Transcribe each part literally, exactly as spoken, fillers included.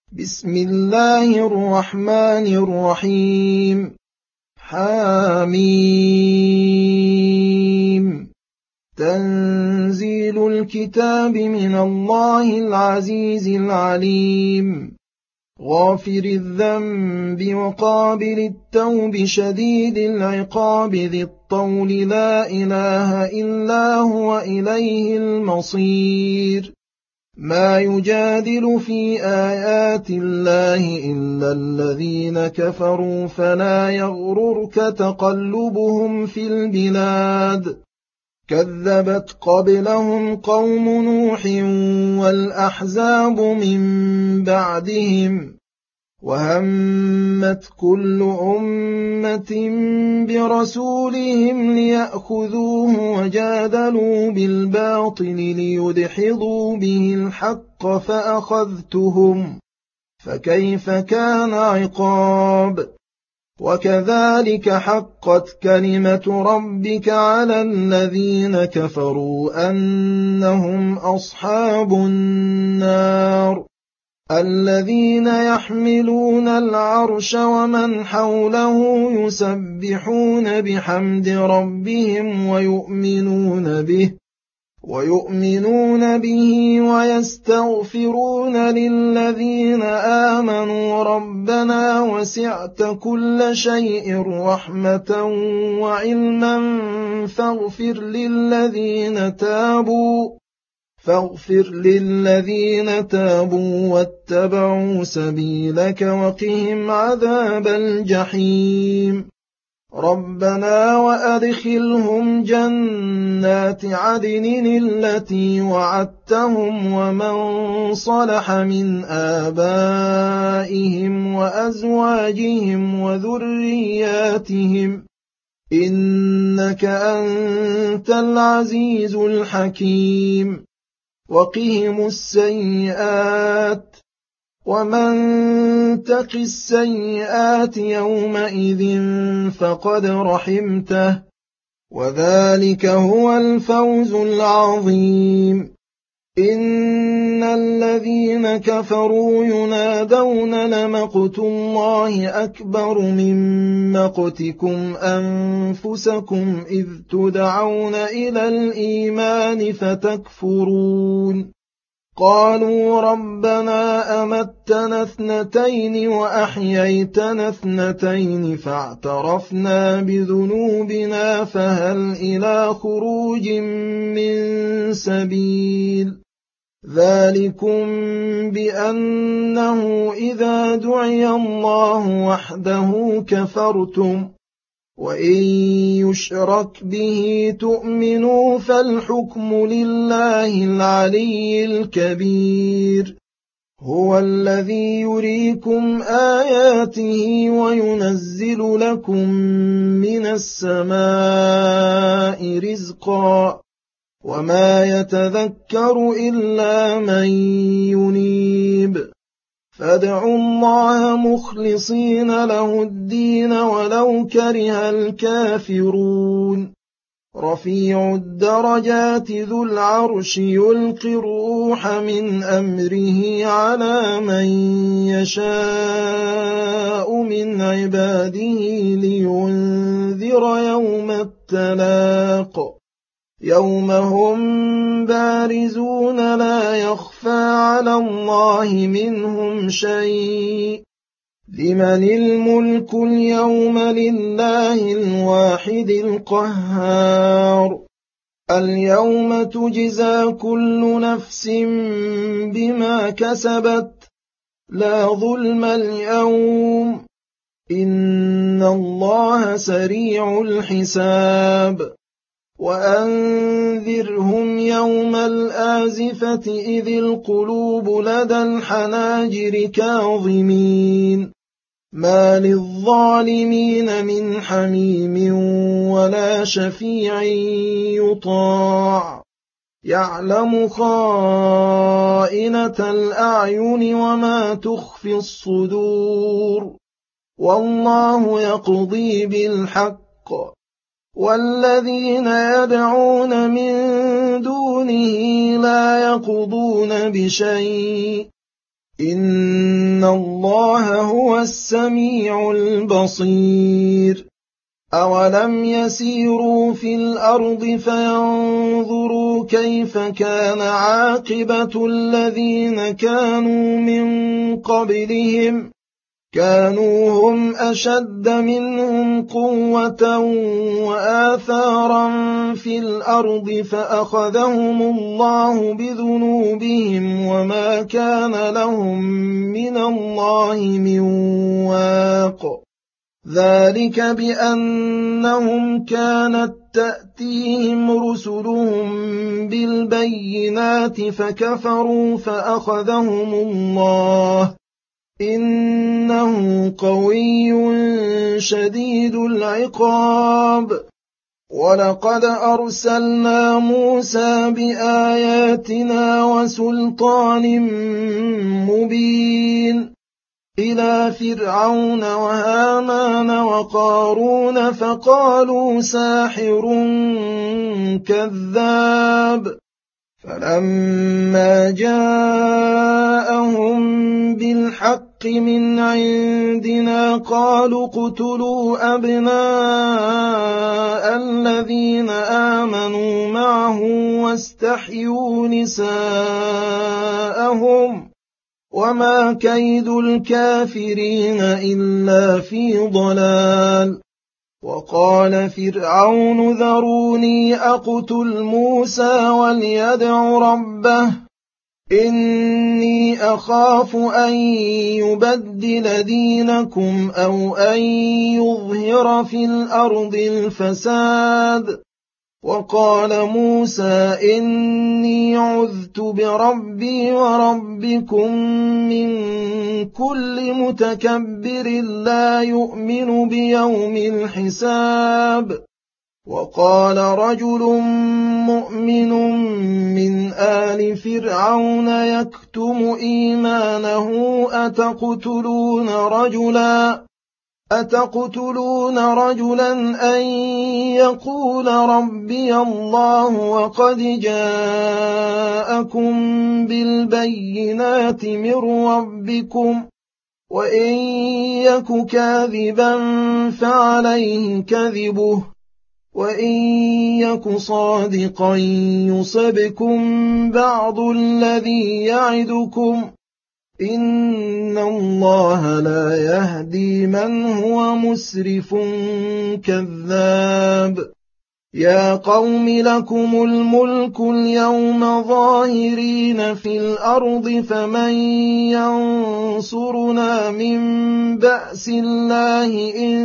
بسم الله الرحمن الرحيم. حاميم. تنزيل الكتاب من الله العزيز العليم. غافر الذنب وقابل التوب شديد العقاب ذي الطول لا إله إلا هو إليه المصير. ما يجادل في آيات الله إلا الذين كفروا فلا يغررك تقلبهم في البلاد. كذبت قبلهم قوم نوح والأحزاب من بعدهم وهمت كل أمة برسولهم ليأخذوه وجادلوا بالباطل ليدحضوا به الحق فأخذتهم فكيف كان عقاب. وكذلك حقت كلمة ربك على الذين كفروا أنهم أصحاب النار. الذين يحملون العرش ومن حوله يسبحون بحمد ربهم ويؤمنون به ويؤمنون به ويستغفرون للذين آمنوا ربنا وسعت كل شيء رحمة وعلما فاغفر للذين تابوا فاغفر للذين تابوا واتبعوا سبيلك وقهم عذاب الجحيم. ربنا وأدخلهم جنات عدن التي وعدتهم ومن صلح من آبائهم وأزواجهم وذرياتهم إنك أنت العزيز الحكيم. وقهم السيئات ومن تق السيئات يومئذ فقد رحمته وذلك هو الفوز العظيم. إن الذين كفروا ينادون لمقت الله أكبر من مقتكم أنفسكم إذ تدعون إلى الإيمان فتكفرون. قالوا ربنا أمتنا اثنتين وأحييتنا اثنتين فاعترفنا بذنوبنا فهل إلى خروج من سبيل. ذلكم بأنه إذا دعي الله وحده كفرتم وإن يشرك به تؤمنوا فالحكم لله العلي الكبير. هو الذي يريكم آياته وينزل لكم من السماء رزقا وما يتذكر إلا من ينيب. فادعوا الله مخلصين له الدين ولو كره الكافرون. رفيع الدرجات ذو العرش يلقي الروح من أمره على من يشاء من عباده لينذر يوم التلاق يوم هم بارزون لا يخفى على الله منهم شيء. لمن الملك اليوم لله الواحد القهار. اليوم تجزى كل نفس بما كسبت لا ظلم اليوم إن الله سريع الحساب. وأنذرهم يوم الآزفة إذ القلوب لدى الحناجر كاظمين ما للظالمين من حميم ولا شفيع يطاع. يعلم خائنة الأعين وما تخفي الصدور والله يقضي بالحق والذين يدعون من دونه لا يقضون بشيء إن إن الله هو السميع البصير أولم يسيروا في الأرض فينظروا كيف كان عاقبة الذين كانوا من قبلهم كانوا هم أشد منهم قوة وآثارا في الأرض فأخذهم الله بذنوبهم وما كان لهم من الله من واق ذلك بأنهم كانت تأتيهم رسلهم بالبينات فكفروا فأخذهم الله إنه قوي شديد العقاب ولقد أرسلنا موسى بآياتنا وسلطان مبين إلى فرعون وهامان وقارون فقالوا ساحر كذاب فلما جاءهم بالحق من عندنا قالوا اقتلوا أبناء الذين آمنوا معه واستحيوا نساءهم وما كيد الكافرين إلا في ضلال وقال فرعون ذروني أقتل موسى وليدع ربه إني أخاف أن يبدل دينكم أو أن يظهر في الأرض الفساد وقال موسى إني عذت بربي وربكم من كل متكبر لا يؤمن بيوم الحساب وقال رجل مؤمن من آل فرعون يكتم إيمانه أتقتلون رجلا أتقتلون رجلا أن يقول ربي الله وقد جاءكم بالبينات من ربكم وإن يك كاذبا فعليه كذبه وإن يك صادقا يصبكم بعض الذي يعدكم إن الله لا يهدي من هو مسرف كذاب يا قوم لكم الملك اليوم ظاهرين في الأرض فمن ينصرنا من بأس الله إن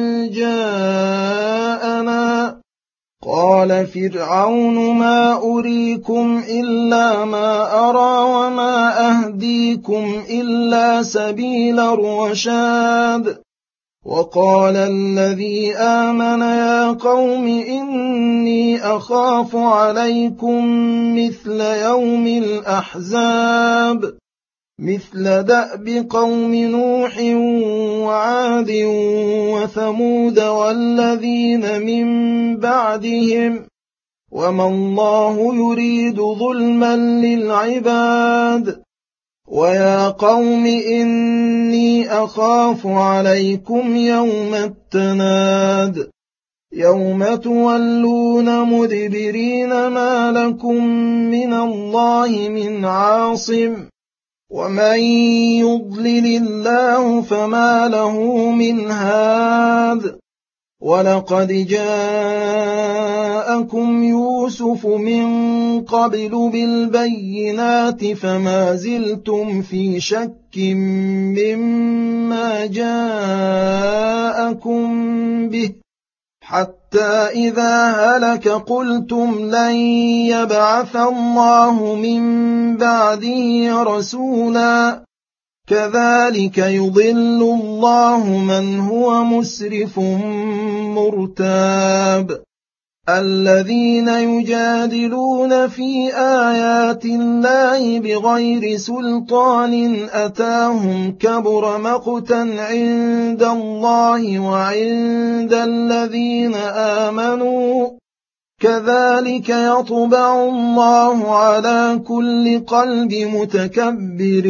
جاءنا قال فرعون ما أريكم إلا ما أرى وما أهديكم إلا سبيل الرشاد وقال الذي آمن يا قوم إني أخاف عليكم مثل يوم الأحزاب مثل دأب قوم نوح وعاد وثمود والذين من بعدهم وما الله يريد ظلما للعباد ويا قوم إني أخاف عليكم يوم التناد يوم تولون مدبرين ما لكم من الله من عاصم ومن يضلل الله فما له من هاد ولقد جاءكم يوسف من قبل بالبينات فما زلتم في شك مما جاءكم به حتى إذا هلك قلتم لن يبعث الله من بعده رسولا كذلك يضل الله من هو مسرف مرتاب الذين يجادلون في آيات الله بغير سلطان أتاهم كبر مقتا عند الله وعند الذين آمنوا كذلك يطبع الله على كل قلب متكبر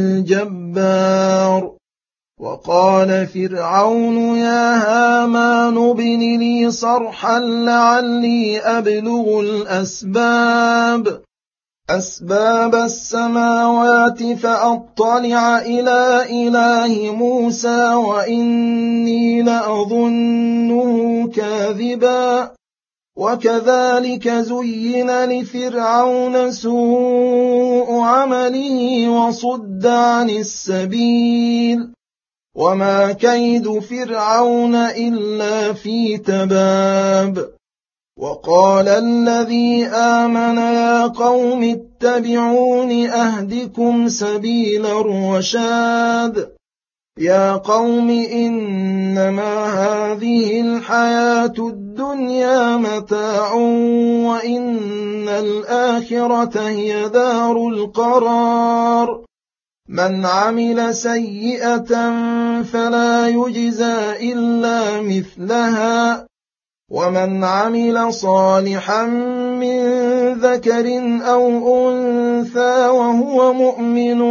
جبار. وقال فرعون يا هامان ابن لي صرحا لعلي أبلغ الأسباب أسباب السماوات فأطلع إلى إله موسى وإني لأظنه كاذبا. وكذلك زين لفرعون سوء عمله وصد عن السبيل وما كيد فرعون إلا في تباب. وقال الذي آمن يا قوم اتبعون أهدكم سبيل الرشاد. يا قوم إنما هذه الحياة الدنيا متاع وإن الآخرة هي دار القرار. من عمل سيئة فلا يجزى إلا مثلها ومن عمل صالحا من ذكر أو أنثى وهو مؤمن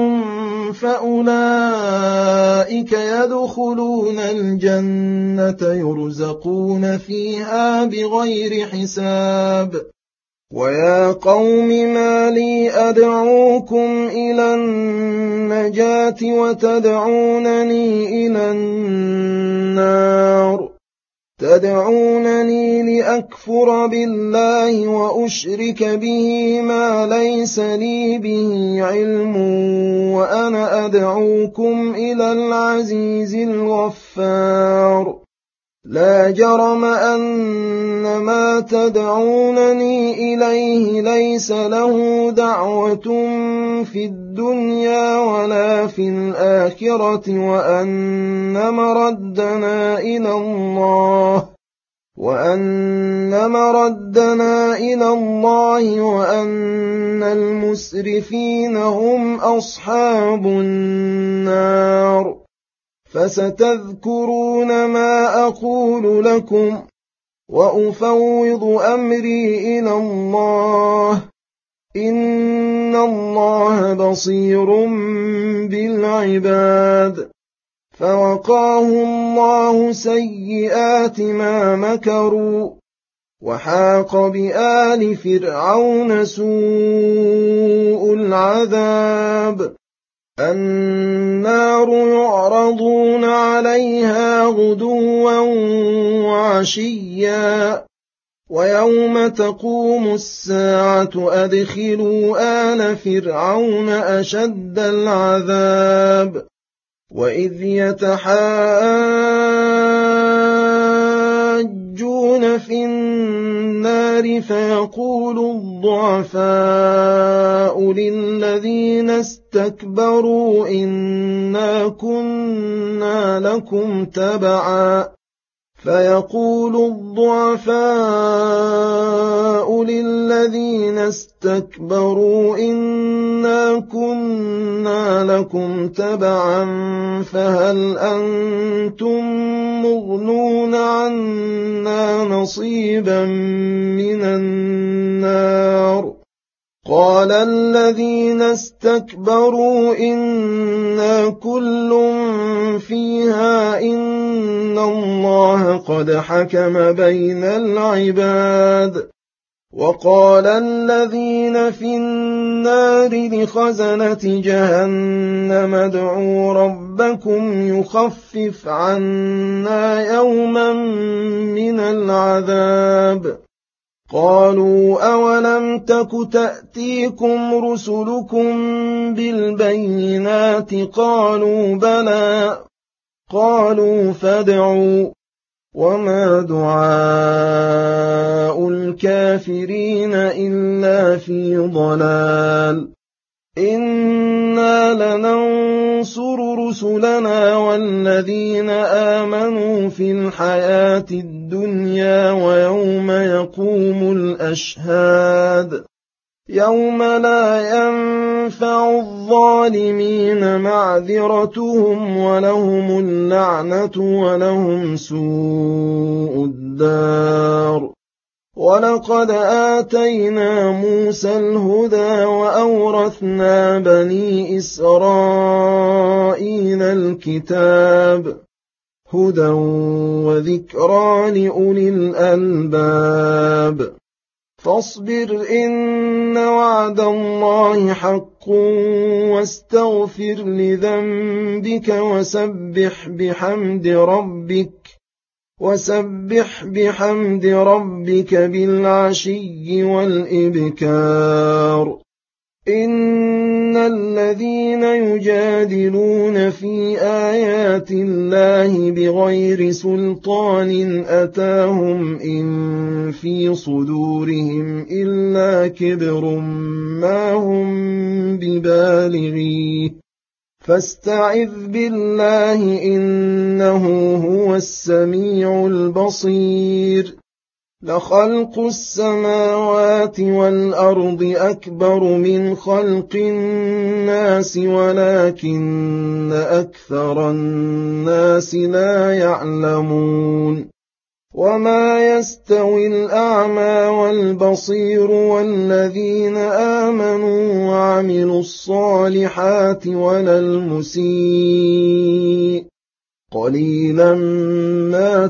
فأولئك يدخلون الجنة يرزقون فيها بغير حساب. ويا قوم ما لي أدعوكم إلى النجاة وتدعونني إلى النار تدعونني لأكفر بالله وأشرك به ما ليس لي به علم وأنا أدعوكم إلى العزيز الغفار. لا جرم أن ما تدعونني إليه ليس له دعوة في الدنيا ولا في الآخرة وأن مردنا إلى الله وأن مردنا إلى الله وأن المسرفين هم أصحاب النار. فستذكرون ما أقول لكم وأفوض أمري إلى الله إن الله بصير بالعباد. فوقاه الله سيئات ما مكروا وحاق بآل فرعون سوء العذاب. النار يعرضون عليها غدوا وعشيا ويوم تقوم الساعة أدخلوا آل فرعون أشد العذاب. وإذ يتحاجون في النار فيقول الضعفاء للذين استكبروا إنا كنا لكم تبعا فيقول الضعفاء للذين استكبروا إنا كنا لكم تبعا فهل أنتم مغنون عنا نصيبا من النار. قال الذين استكبروا إنا كل فيها إن الله قد حكم بين العباد. وقال الذين في النار لخزنة جهنم ادعوا ربكم يخفف عنا يوما من العذاب. قالوا أولم تك تأتيكم رسلكم بالبينات قالوا بلى قالوا فادعوا وما دعاء الكافرين إلا في ضلال. إنا لننصر رسلنا والذين آمنوا في الحياة الدنيا ويوم يقوم الأشهاد يوم لا ينفع الظالمين معذرتهم ولهم اللعنة ولهم سوء الدار. ولقد آتينا موسى الهدى وأورثنا بني إسرائيل الكتاب هدى وذكرى لأولي الألباب فاصبر إن وعد الله حق واستغفر لذنبك وسبح بحمد ربك وسبح بحمد ربك بالعشي والإبكار إن الذين يجادلون في آيات الله بغير سلطان أتاهم إن في صدورهم إلا كبر ما هم ببالغيه فاستعذ بالله إنه هو السميع البصير لخلق السماوات والأرض أكبر من خلق الناس ولكن أكثر الناس لا يعلمون وما يستوي الأعمى والبصير والذين آمنوا وعملوا الصالحات ولا المسيء قليلا ما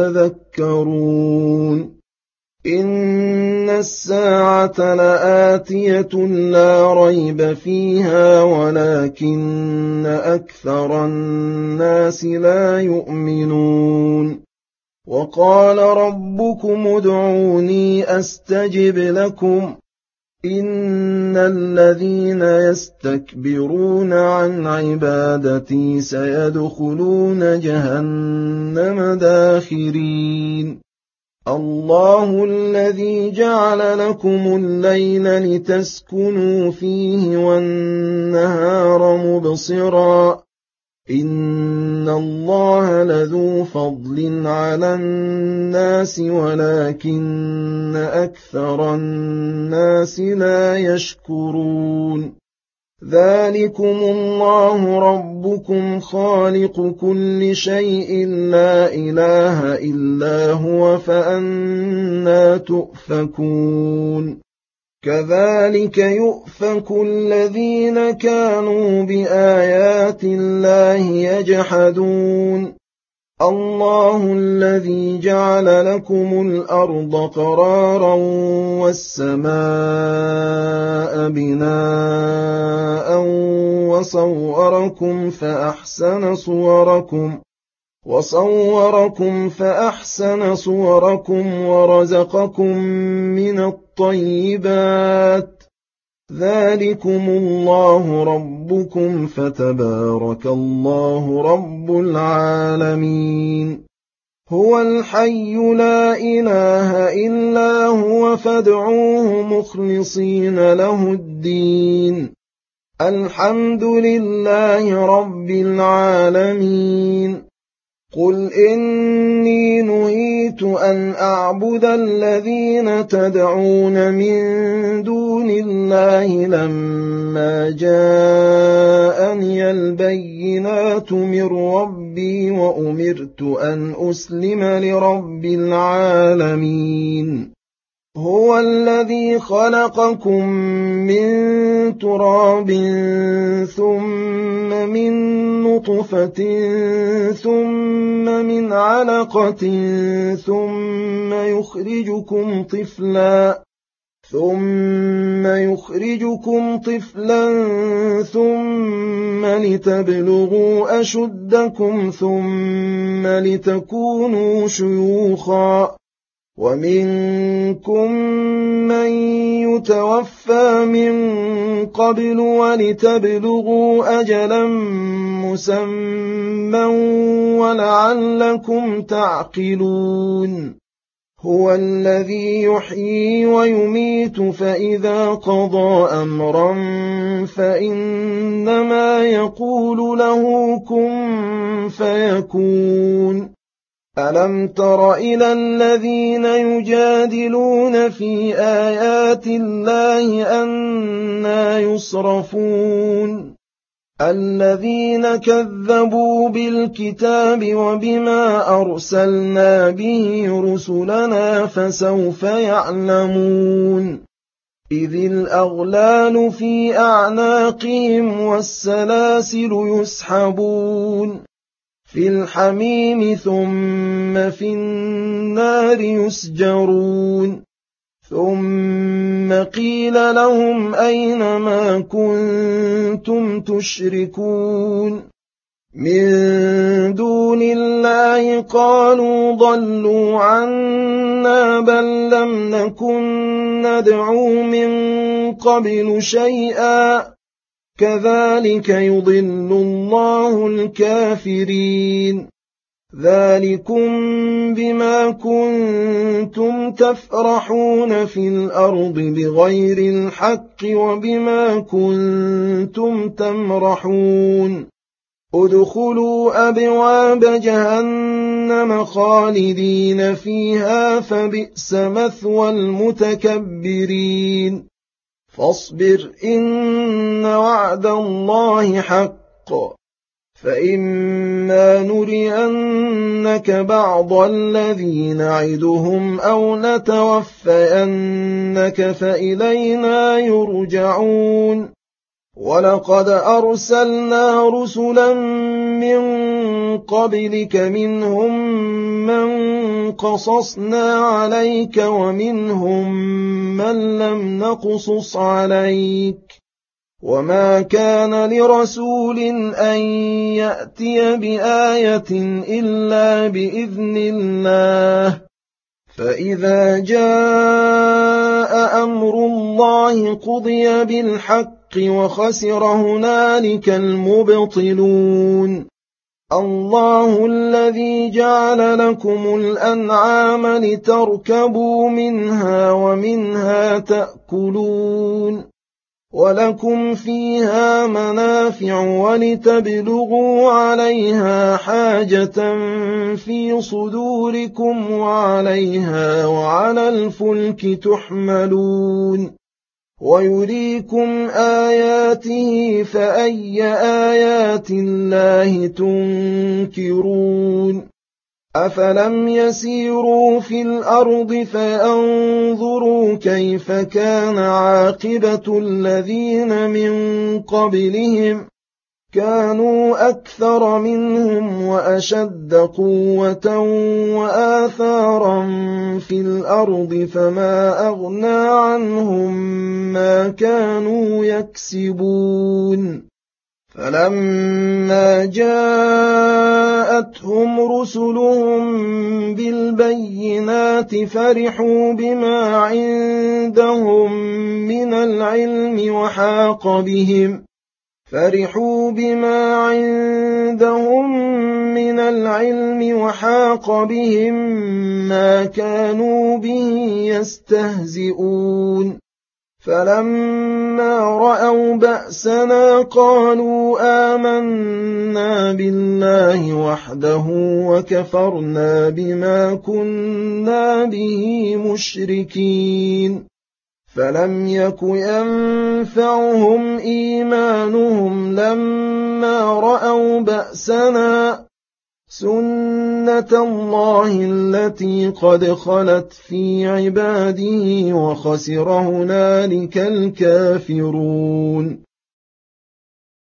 تتذكرون إن الساعة لآتية لا ريب فيها ولكن أكثر الناس لا يؤمنون وقال ربكم ادعوني أستجب لكم إن الذين يستكبرون عن عبادتي سيدخلون جهنم داخرين الله الذي جعل لكم الليل لتسكنوا فيه والنهار مبصرا إن الله لذو فضل على الناس ولكن أكثر الناس لا يشكرون ذلكم الله ربكم خالق كل شيء لا إله إلا هو فأنى تؤفكون كذلك يؤفك الذين كانوا بآيات الله يجحدون الله الذي جعل لكم الأرض قرارا والسماء بناء وصوركم فأحسن صوركم وصوركم فأحسن صوركم ورزقكم من الطيبات ذلكم الله ربكم فتبارك الله رب العالمين هو الحي لا إله إلا هو فادعوه مخلصين له الدين الحمد لله رب العالمين قل إني نهيت أن أعبد الذين تدعون من دون الله لما جاءني البينات من ربي وأمرت أن أسلم لرب العالمين هو الذي خلقكم من تراب ثم من نطفة ثم من علقة ثم يخرجكم طفلا ثم يخرجكم طفلا ثم لتبلغوا أشدكم ثم لتكونوا شيوخا ومنكم من يتوفى من قبل ولتبلغوا أجلا مسمى ولعلكم تعقلون هو الذي يحيي ويميت فإذا قضى أمرا فإنما يقول له كن فيكون ألم تر إلى الذين يجادلون في آيات الله أنى يصرفون الذين كذبوا بالكتاب وبما أرسلنا به رسلنا فسوف يعلمون إذ الأغلال في أعناقهم والسلاسل يسحبون في الحميم ثم في النار يسجرون ثم قيل لهم أين ما كنتم تشركون من دون الله قالوا ضلوا عنا بل لم نكن ندعو من قبل شيئا كذلك يضل الله الكافرين ذلكم بما كنتم تفرحون في الأرض بغير الحق وبما كنتم تمرحون ادخلوا أبواب جهنم خالدين فيها فبئس مثوى المتكبرين فاصبر إن وعد الله حق فإما نرينك بعض الذي نعدهم أو نتوفينك فإلينا يرجعون ولقد أرسلنا رسلا من قبلك منهم من قصصنا عليك ومنهم من لم نقصص عليك وما كان لرسول أن يأتي بآية إلا بإذن الله فإذا جاء أمر الله قضي بالحق وخسر هنالك المبطلون الله الذي جعل لكم الأنعام لتركبوا منها ومنها تأكلون ولكم فيها منافع ولتبلغوا عليها حاجة في صدوركم وعليها وعلى الفلك تحملون ويريكم آياته فأي آيات الله تنكرون أفلم يسيروا في الأرض فينظروا كيف كان عاقبة الذين من قبلهم كانوا أكثر منهم وأشد قوة وآثارا في الأرض فما أغنى عنهم ما كانوا يكسبون فلما جاءتهم رسلهم بالبينات فرحوا بما عندهم من العلم وحاق بهم فرحوا بما عندهم من العلم وحاق بهم ما كانوا به يستهزئون فلما رأوا بأسنا قالوا آمنا بالله وحده وكفرنا بما كنا به مشركين فلم يك ينفعهم إيمانهم لما رأوا بأسنا سنة الله التي قد خلت في عباده وخسر هنالك الكافرون